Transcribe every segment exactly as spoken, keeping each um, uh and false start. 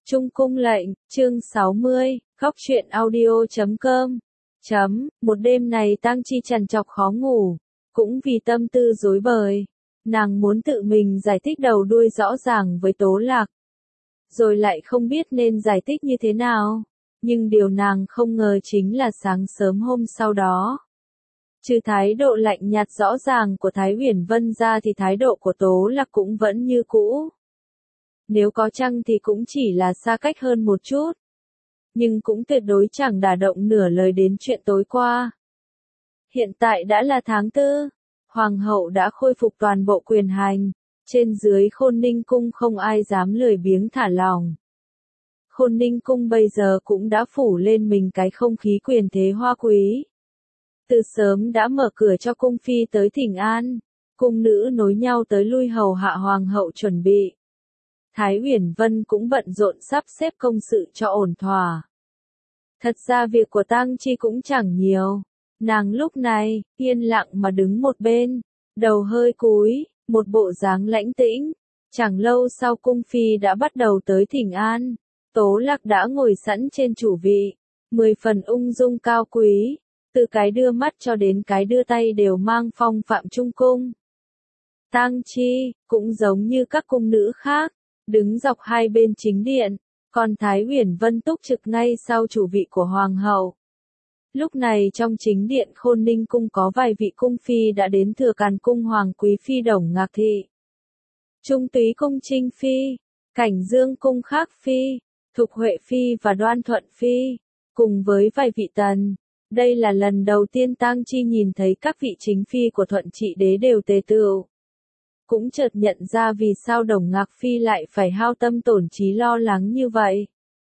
Trung cung lệnh, chương sáu mươi, góc truyện audio chấm com. Chấm, một đêm này Tang Chi trằn trọc khó ngủ, cũng vì tâm tư rối bời. Nàng muốn tự mình giải thích đầu đuôi rõ ràng với Tố Lạc. Rồi lại không biết nên giải thích như thế nào. Nhưng điều nàng không ngờ chính là sáng sớm hôm sau đó. Trừ thái độ lạnh nhạt rõ ràng của Thái Uyển Vân ra thì thái độ của Tố Lạc cũng vẫn như cũ. Nếu có chăng thì cũng chỉ là xa cách hơn một chút. Nhưng cũng tuyệt đối chẳng đả động nửa lời đến chuyện tối qua. Hiện tại đã là tháng tư. Hoàng hậu đã khôi phục toàn bộ quyền hành. Trên dưới Khôn Ninh Cung không ai dám lười biếng thả lỏng. Khôn Ninh Cung bây giờ cũng đã phủ lên mình cái không khí quyền thế hoa quý. Từ sớm đã mở cửa cho cung phi tới thỉnh an. Cung nữ nối nhau tới lui hầu hạ hoàng hậu chuẩn bị. Thái Uyển Vân cũng bận rộn sắp xếp công sự cho ổn thỏa. Thật ra việc của Tang Chi cũng chẳng nhiều. Nàng lúc này, yên lặng mà đứng một bên, đầu hơi cúi, một bộ dáng lãnh tĩnh. Chẳng lâu sau cung phi đã bắt đầu tới thỉnh an. Tố Lạc đã ngồi sẵn trên chủ vị, mười phần ung dung cao quý, từ cái đưa mắt cho đến cái đưa tay đều mang phong phạm trung cung. Tang Chi, cũng giống như các cung nữ khác, đứng dọc hai bên chính điện, còn Thái Uyển Vân túc trực ngay sau chủ vị của hoàng hậu. Lúc này trong chính điện Khôn Ninh Cung có vài vị cung phi đã đến thừa Càn Cung Hoàng Quý Phi Đồng Ngạc Thị, Trung Túy Cung Trinh Phi, Cảnh Dương Cung Khác Phi, Thục Huệ Phi và Đoan Thuận Phi, cùng với vài vị tần. Đây là lần đầu tiên Tang Chi nhìn thấy các vị chính phi của Thuận Trị Đế đều tề tựu. Cũng chợt nhận ra vì sao Đồng Ngạc Phi lại phải hao tâm tổn trí lo lắng như vậy.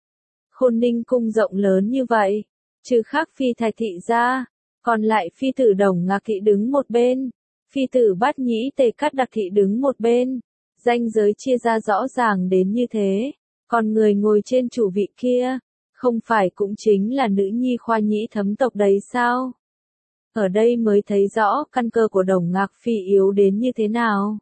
Khôn Ninh Cung rộng lớn như vậy, trừ khác Phi Thạch Thị ra, còn lại Phi tử Đồng Ngạc Thị đứng một bên, Phi tử Bát Nhĩ Tề Cát Đặc Thị đứng một bên, ranh giới chia ra rõ ràng đến như thế, còn người ngồi trên chủ vị kia, không phải cũng chính là nữ nhi Khoa Nhĩ Thấm tộc đấy sao? Ở đây mới thấy rõ căn cơ của Đồng Ngạc Phi yếu đến như thế nào.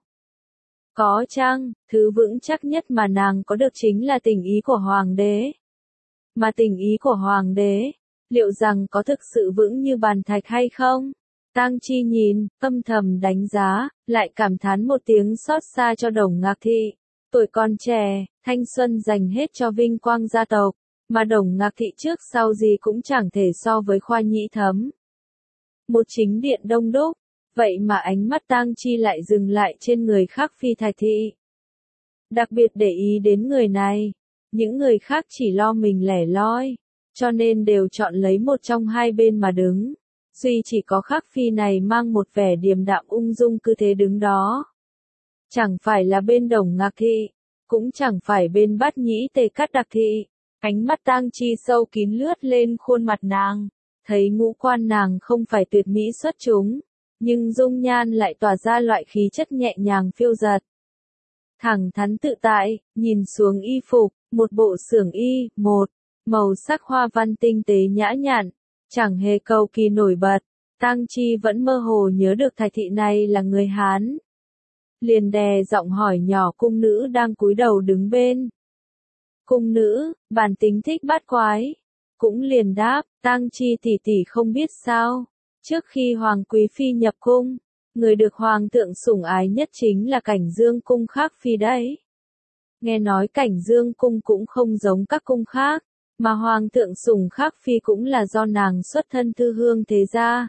Có chăng, thứ vững chắc nhất mà nàng có được chính là tình ý của Hoàng đế. Mà tình ý của Hoàng đế, liệu rằng có thực sự vững như bàn thạch hay không? Tang Chi nhìn, âm thầm đánh giá, lại cảm thán một tiếng xót xa cho Đồng Ngạc Thị. Tuổi còn trẻ, thanh xuân dành hết cho vinh quang gia tộc, mà Đồng Ngạc Thị trước sau gì cũng chẳng thể so với Khoa Nhĩ Thấm. Một chính điện đông đúc, vậy mà ánh mắt Tang Chi lại dừng lại trên người khác Phi Thạch Thị. Đặc biệt để ý đến người này, những người khác chỉ lo mình lẻ loi, cho nên đều chọn lấy một trong hai bên mà đứng. Duy chỉ có khác Phi này mang một vẻ điềm đạm ung dung cứ thế đứng đó. Chẳng phải là bên Đồng Ngạc Thị, cũng chẳng phải bên Bát Nhĩ Tề Cát Đặc Thị. Ánh mắt Tang Chi sâu kín lướt lên khuôn mặt nàng. Thấy ngũ quan nàng không phải tuyệt mỹ xuất chúng, nhưng dung nhan lại tỏa ra loại khí chất nhẹ nhàng phiêu dật. Thẳng thắn tự tại, nhìn xuống y phục, một bộ xưởng y, một, màu sắc hoa văn tinh tế nhã nhặn, chẳng hề cầu kỳ nổi bật. Tang Chi vẫn mơ hồ nhớ được Thạch Thị này là người Hán. Liền đè giọng hỏi nhỏ cung nữ đang cúi đầu đứng bên. Cung nữ, bản tính thích bát quái. Cũng liền đáp, Tang Chi tỷ tỷ không biết sao. Trước khi Hoàng Quý Phi nhập cung, người được Hoàng thượng sủng ái nhất chính là Cảnh Dương Cung Khác Phi đấy. Nghe nói Cảnh Dương Cung cũng không giống các cung khác, mà Hoàng thượng sủng Khác Phi cũng là do nàng xuất thân thư hương thế gia.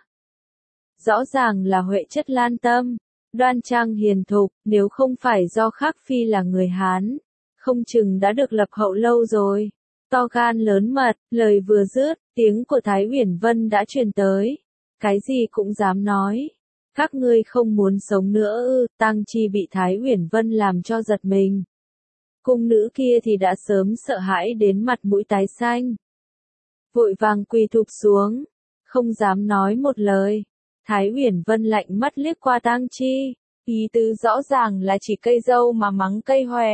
Rõ ràng là huệ chất lan tâm, đoan trang hiền thục, nếu không phải do Khác Phi là người Hán, không chừng đã được lập hậu lâu rồi. To gan lớn mật, lời vừa dứt, tiếng của Thái Uyển Vân đã truyền tới. Cái gì cũng dám nói. Các ngươi không muốn sống nữa ư? Tang Chi bị Thái Uyển Vân làm cho giật mình. Cung nữ kia thì đã sớm sợ hãi đến mặt mũi tái xanh. Vội vàng quỳ thụp xuống, không dám nói một lời. Thái Uyển Vân lạnh mắt liếc qua Tang Chi, ý tứ rõ ràng là chỉ cây dâu mà mắng cây hòe.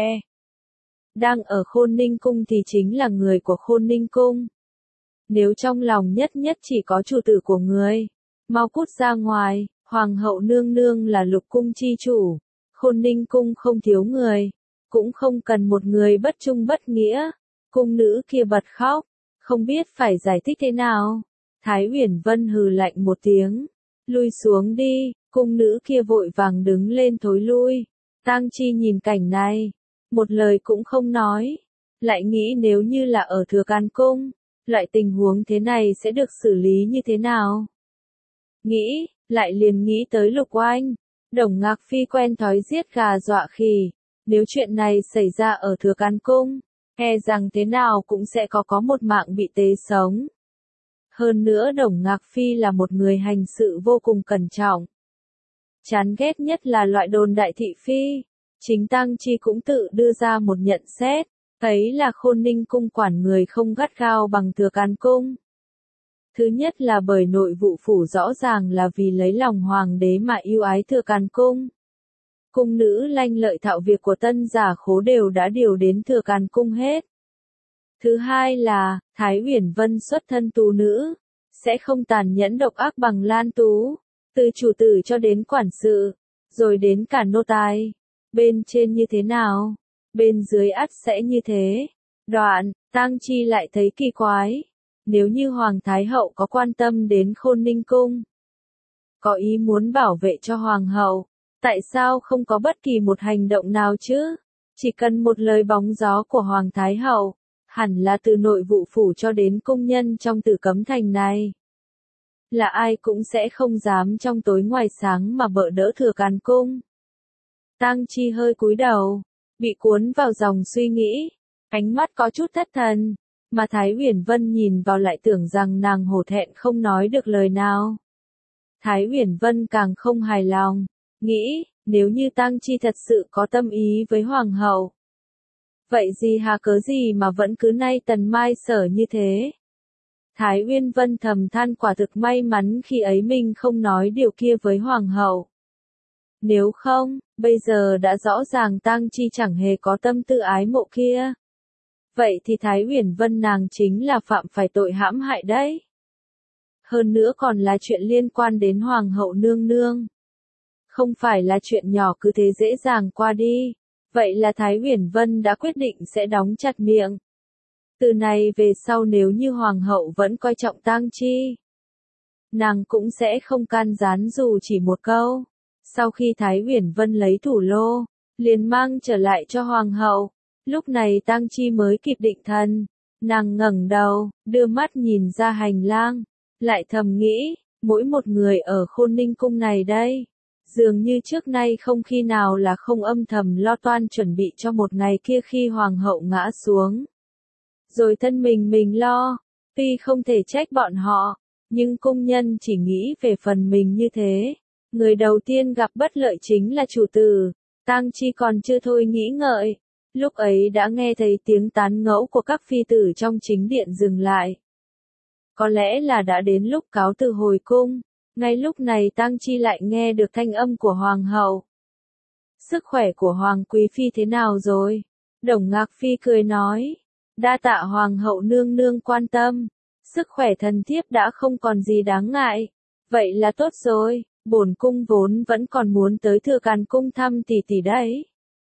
Đang ở Khôn Ninh Cung thì chính là người của Khôn Ninh Cung. Nếu trong lòng nhất nhất chỉ có chủ tử của người, mau cút ra ngoài. Hoàng hậu nương nương là lục cung chi chủ, Khôn Ninh Cung không thiếu người, cũng không cần một người bất trung bất nghĩa. Cung nữ kia bật khóc, không biết phải giải thích thế nào. Thái Uyển Vân hừ lạnh một tiếng, lui xuống đi, cung nữ kia vội vàng đứng lên thối lui. Tang Chi nhìn cảnh này, một lời cũng không nói, lại nghĩ nếu như là ở Thừa Can Cung, loại tình huống thế này sẽ được xử lý như thế nào. Nghĩ, lại liền nghĩ tới Lục Oanh, Đồng Ngạc Phi quen thói giết gà dọa khỉ, nếu chuyện này xảy ra ở Thừa Can Cung, e rằng thế nào cũng sẽ có có một mạng bị tế sống. Hơn nữa Đồng Ngạc Phi là một người hành sự vô cùng cẩn trọng. Chán ghét nhất là loại đồn đại thị phi. Chính Tang Chi cũng tự đưa ra một nhận xét, thấy là Khôn Ninh cung quản người không gắt gao bằng Thừa Can Cung. Thứ nhất là bởi nội vụ phủ rõ ràng là vì lấy lòng hoàng đế mà yêu ái Thừa Can Cung. Cung nữ lanh lợi thạo việc của Tân Giả Khố đều đã điều đến Thừa Can Cung hết. Thứ hai là, Thái Uyển Vân xuất thân tú nữ, sẽ không tàn nhẫn độc ác bằng Lan Tú, từ chủ tử cho đến quản sự, rồi đến cả nô tài. Bên trên như thế nào, bên dưới ắt sẽ như thế. Đoạn, Tang Chi lại thấy kỳ quái. Nếu như Hoàng Thái Hậu có quan tâm đến Khôn Ninh Cung, có ý muốn bảo vệ cho Hoàng Hậu, tại sao không có bất kỳ một hành động nào chứ? Chỉ cần một lời bóng gió của Hoàng Thái Hậu, hẳn là từ nội vụ phủ cho đến cung nhân trong Tử Cấm Thành này. Là ai cũng sẽ không dám trong tối ngoài sáng mà bợ đỡ Thừa Can Cung. Tang Chi hơi cúi đầu, bị cuốn vào dòng suy nghĩ, ánh mắt có chút thất thần, mà Thái Uyển Vân nhìn vào lại tưởng rằng nàng hổ thẹn không nói được lời nào. Thái Uyển Vân càng không hài lòng, nghĩ, nếu như Tang Chi thật sự có tâm ý với Hoàng hậu, vậy gì hà cớ gì mà vẫn cứ nay tần mai sở như thế. Thái Uyên Vân thầm than quả thực may mắn khi ấy mình không nói điều kia với Hoàng hậu. Nếu không, bây giờ đã rõ ràng Tang Chi chẳng hề có tâm tư ái mộ kia. Vậy thì Thái Uyển Vân nàng chính là phạm phải tội hãm hại đấy. Hơn nữa còn là chuyện liên quan đến Hoàng hậu nương nương. Không phải là chuyện nhỏ cứ thế dễ dàng qua đi. Vậy là Thái Uyển Vân đã quyết định sẽ đóng chặt miệng. Từ này về sau nếu như Hoàng hậu vẫn coi trọng Tang Chi, nàng cũng sẽ không can gián dù chỉ một câu. Sau khi Thái Uyển Vân lấy thủ lô, liền mang trở lại cho Hoàng hậu. Lúc này Tang Chi mới kịp định thần. Nàng ngẩng đầu, đưa mắt nhìn ra hành lang, lại thầm nghĩ, mỗi một người ở Khôn Ninh cung này đây, dường như trước nay không khi nào là không âm thầm lo toan chuẩn bị cho một ngày kia khi Hoàng hậu ngã xuống. Rồi thân mình mình lo, tuy không thể trách bọn họ, nhưng cung nhân chỉ nghĩ về phần mình như thế. Người đầu tiên gặp bất lợi chính là chủ tử. Tang Chi còn chưa thôi nghĩ ngợi, lúc ấy đã nghe thấy tiếng tán ngẫu của các phi tử trong chính điện dừng lại. Có lẽ là đã đến lúc cáo từ hồi cung. Ngay lúc này Tang Chi lại nghe được thanh âm của Hoàng hậu. Sức khỏe của Hoàng Quý Phi thế nào rồi? Đồng Ngạc Phi cười nói. Đa tạ Hoàng hậu nương nương quan tâm. Sức khỏe thần thiếp đã không còn gì đáng ngại. Vậy là tốt rồi, bổn cung vốn vẫn còn muốn tới Thừa Can Cung thăm tỷ tỷ đấy.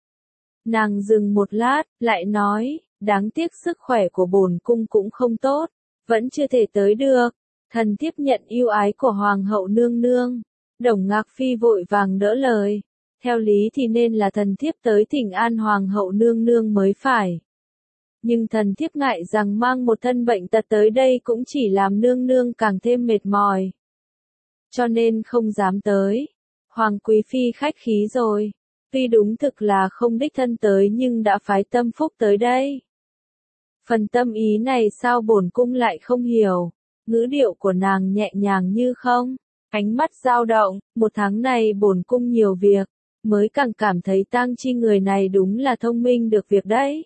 Nàng dừng một lát, lại nói, đáng tiếc sức khỏe của bổn cung cũng không tốt, vẫn chưa thể tới được. Thần thiếp nhận yêu ái của Hoàng hậu nương nương. Đồng Ngạc Phi vội vàng đỡ lời. Theo lý thì nên là thần thiếp tới thỉnh an Hoàng hậu nương nương mới phải. Nhưng thần thiếp ngại rằng mang một thân bệnh tật tới đây cũng chỉ làm nương nương càng thêm mệt mỏi. Cho nên không dám tới. Hoàng Quý Phi khách khí rồi. Tuy đúng thực là không đích thân tới nhưng đã phái tâm phúc tới đây. Phần tâm ý này sao bổn cung lại không hiểu. Ngữ điệu của nàng nhẹ nhàng như không. Ánh mắt dao động, một tháng này bổn cung nhiều việc. Mới càng cảm thấy Tang Chi người này đúng là thông minh được việc đấy.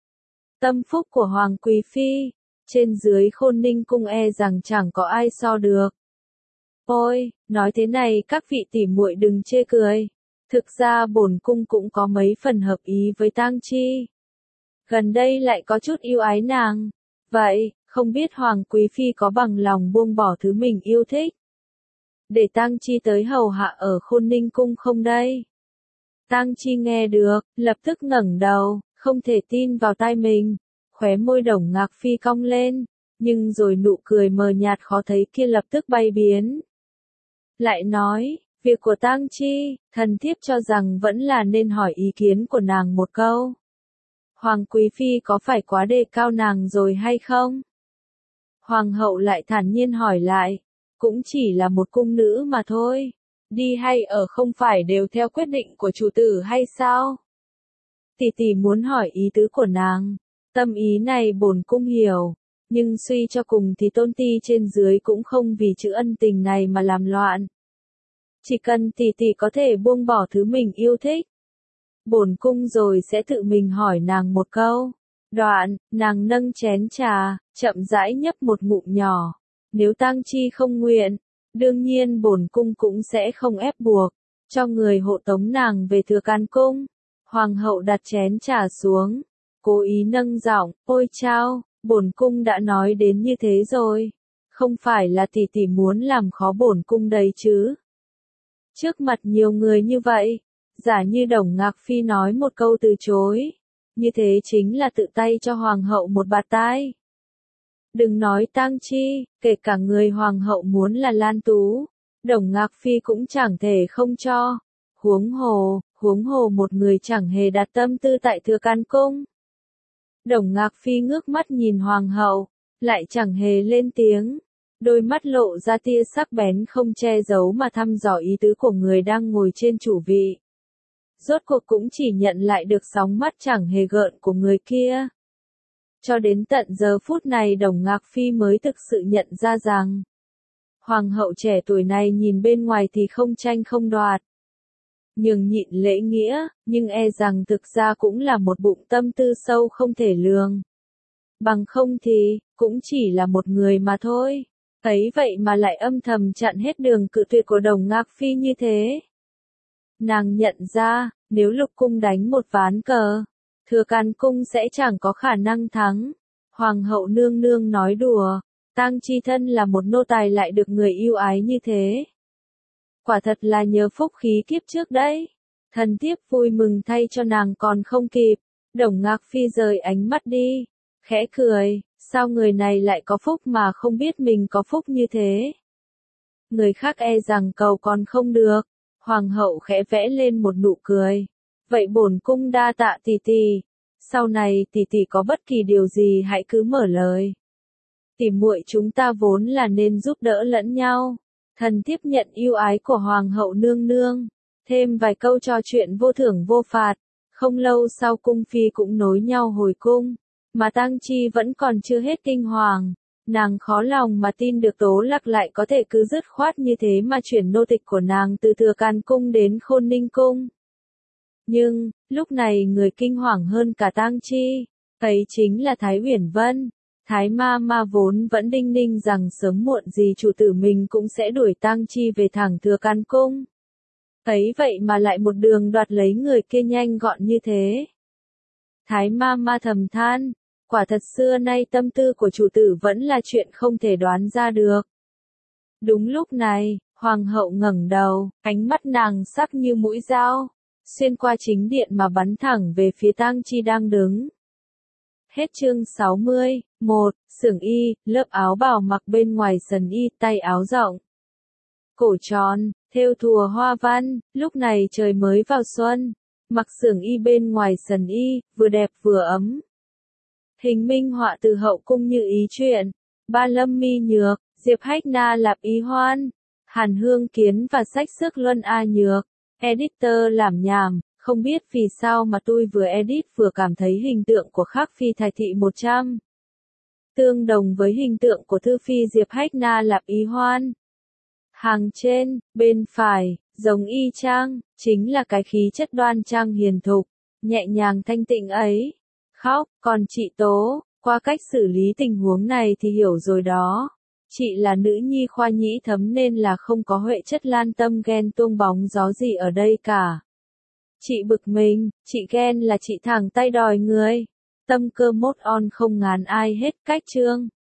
Tâm phúc của Hoàng Quý Phi, trên dưới Khôn Ninh cung e rằng chẳng có ai so được. Ôi, nói thế này các vị tỷ muội đừng chê cười. Thực ra bổn cung cũng có mấy phần hợp ý với Tang Chi. Gần đây lại có chút yêu ái nàng. Vậy, không biết Hoàng Quý Phi có bằng lòng buông bỏ thứ mình yêu thích, để Tang Chi tới hầu hạ ở Khôn Ninh cung không đây? Tang Chi nghe được, lập tức ngẩng đầu, không thể tin vào tai mình. Khóe môi Đồng Ngạc Phi cong lên, nhưng rồi nụ cười mờ nhạt khó thấy kia lập tức bay biến. Lại nói, việc của tang chi, thần thiếp cho rằng vẫn là nên hỏi ý kiến của nàng một câu. Hoàng Quý Phi có phải quá đề cao nàng rồi hay không? Hoàng hậu lại thản nhiên hỏi lại, cũng chỉ là một cung nữ mà thôi. Đi hay ở không phải đều theo quyết định của chủ tử hay sao? Tỷ tỷ muốn hỏi ý tứ của nàng, tâm ý này bổn cung hiểu, nhưng suy cho cùng thì tôn ti trên dưới cũng không vì chữ ân tình này mà làm loạn. Chỉ cần tỷ tỷ có thể buông bỏ thứ mình yêu thích, bổn cung rồi sẽ tự mình hỏi nàng một câu. Đoạn, nàng nâng chén trà, chậm rãi nhấp một ngụm nhỏ. Nếu tang chi không nguyện, đương nhiên bổn cung cũng sẽ không ép buộc, cho người hộ tống nàng về Thừa Can Cung. Hoàng hậu đặt chén trà xuống, cố ý nâng giọng, ôi chao, bổn cung đã nói đến như thế rồi. Không phải là tỷ tỷ muốn làm khó bổn cung đấy chứ. Trước mặt nhiều người như vậy, giả như Đồng Ngạc Phi nói một câu từ chối, như thế chính là tự tay cho hoàng hậu một bạt tai. Đừng nói tang chi, kể cả người hoàng hậu muốn là Lan Tú, Đồng Ngạc Phi cũng chẳng thể không cho. Huống hồ, huống hồ một người chẳng hề đặt tâm tư tại Thừa Can Cung. Đồng Ngạc Phi ngước mắt nhìn hoàng hậu, lại chẳng hề lên tiếng. Đôi mắt lộ ra tia sắc bén không che giấu mà thăm dò ý tứ của người đang ngồi trên chủ vị. Rốt cuộc cũng chỉ nhận lại được sóng mắt chẳng hề gợn của người kia. Cho đến tận giờ phút này Đồng Ngạc Phi mới thực sự nhận ra rằng, hoàng hậu trẻ tuổi này nhìn bên ngoài thì không tranh không đoạt, nhường nhịn lễ nghĩa, nhưng e rằng thực ra cũng là một bụng tâm tư sâu không thể lường. Bằng không thì, cũng chỉ là một người mà thôi. Ấy vậy mà lại âm thầm chặn hết đường cự tuyệt của Đồng Ngạc Phi như thế. Nàng nhận ra, nếu Lục Cung đánh một ván cờ, Thừa Can Cung sẽ chẳng có khả năng thắng. Hoàng hậu nương nương nói đùa, tang chi thân là một nô tài lại được người yêu ái như thế. Quả thật là nhờ phúc khí kiếp trước đấy. Thần thiếp vui mừng thay cho nàng còn không kịp. Đồng Ngạc Phi rời ánh mắt đi, khẽ cười, sao người này lại có phúc mà không biết mình có phúc như thế. Người khác e rằng cầu còn không được. Hoàng hậu khẽ vẽ lên một nụ cười. Vậy bổn cung đa tạ tỷ tỷ. Sau này tỷ tỷ có bất kỳ điều gì hãy cứ mở lời. Tỷ muội chúng ta vốn là nên giúp đỡ lẫn nhau. Thần thiếp nhận yêu ái của hoàng hậu nương nương. Thêm vài câu trò chuyện vô thưởng vô phạt. Không lâu sau cung phi cũng nối nhau hồi cung. Mà tang chi vẫn còn chưa hết kinh hoàng. Nàng khó lòng mà tin được Tố Lạc lại có thể cứ dứt khoát như thế mà chuyển nô tịch của nàng từ Thừa Can Cung đến Khôn Ninh Cung. Nhưng, lúc này người kinh hoàng hơn cả tang chi, ấy chính là Thái Uyển Vân. Thái ma ma vốn vẫn đinh ninh rằng sớm muộn gì chủ tử mình cũng sẽ đuổi tang chi về thẳng Thừa Can Cung. Ấy vậy mà lại một đường đoạt lấy người kia nhanh gọn như thế. Thái ma ma thầm than, quả thật xưa nay tâm tư của chủ tử vẫn là chuyện không thể đoán ra được. Đúng lúc này, hoàng hậu ngẩng đầu, ánh mắt nàng sắc như mũi dao, xuyên qua chính điện mà bắn thẳng về phía tang chi đang đứng. Hết chương sáu mươi, một, xưởng y, lớp áo bào mặc bên ngoài sần y, tay áo rộng, cổ tròn, thêu thùa hoa văn, lúc này trời mới vào xuân, mặc xưởng y bên ngoài sần y, vừa đẹp vừa ấm. Hình minh họa từ hậu cung như ý truyện, Ba Lâm Mi Nhược, Diệp Hách Na Lạp Ý Hoan, Hàn Hương Kiến và sách sức Luân A Nhược. Editor làm nhảm, không biết vì sao mà tôi vừa edit vừa cảm thấy hình tượng của Khắc Phi Thái Thị một trăm tương đồng với hình tượng của Thư Phi Diệp Hách Na Lạp Ý Hoan. Hàng trên, bên phải, giống y chang, chính là cái khí chất đoan trang hiền thục, nhẹ nhàng thanh tịnh ấy. Khóc, còn chị Tố, qua cách xử lý tình huống này thì hiểu rồi đó. Chị là nữ nhi khoa nhĩ thấm nên là không có huệ chất lan tâm ghen tuông bóng gió gì ở đây cả. Chị bực mình, chị ghen là chị thẳng tay đòi người. Tâm cơ mốt on không ngán ai hết cách chương.